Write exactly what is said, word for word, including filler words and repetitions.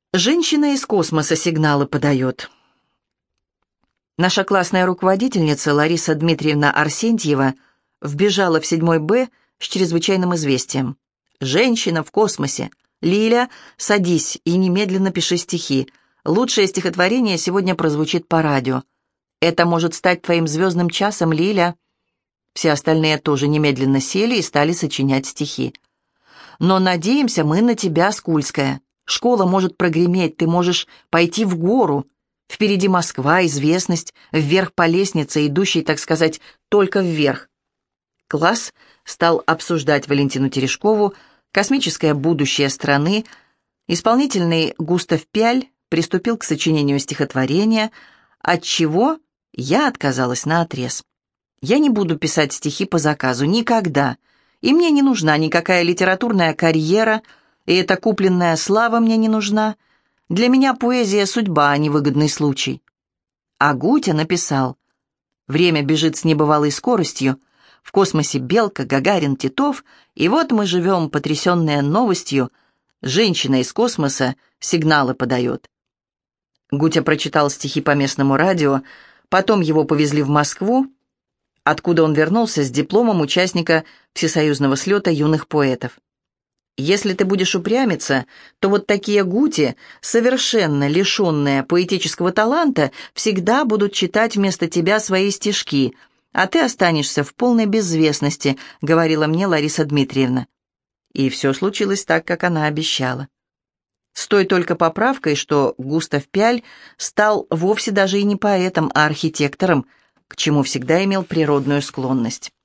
Женщина из космоса сигналы подает. Наша классная руководительница Лариса Дмитриевна Арсентьева вбежала в седьмой Б с чрезвычайным известием. «Женщина в космосе. Лиля, садись и немедленно пиши стихи. Лучшее стихотворение сегодня прозвучит по радио. Это может стать твоим звездным часом, Лиля». Все остальные тоже немедленно сели и стали сочинять стихи. «Но надеемся мы на тебя, Скульская. Школа может прогреметь, ты можешь пойти в гору. Впереди Москва, известность, вверх по лестнице, идущей, так сказать, только вверх». Класс стал обсуждать Валентину Терешкову, космическое будущее страны. Исполнительный Густав Пяль приступил к сочинению стихотворения, от чего я отказалась наотрез. Я не буду писать стихи по заказу, никогда. И мне не нужна никакая литературная карьера, и эта купленная слава мне не нужна. Для меня поэзия — судьба, а не выгодный случай. А Гутя написал: «Время бежит с небывалой скоростью. В космосе Белка, Гагарин, Титов, и вот мы живем, потрясенные новостью. Женщина из космоса сигналы подает». Гутя прочитал стихи по местному радио, потом его повезли в Москву, откуда он вернулся с дипломом участника всесоюзного слета юных поэтов. Если ты будешь упрямиться, то вот такие Гути, совершенно лишенные поэтического таланта, всегда будут читать вместо тебя свои стишки, а ты останешься в полной безвестности, говорила мне Лариса Дмитриевна. И все случилось так, как она обещала. С той только поправкой, что Густав Пяль стал вовсе даже и не поэтом, а архитектором, к чему всегда имел природную склонность.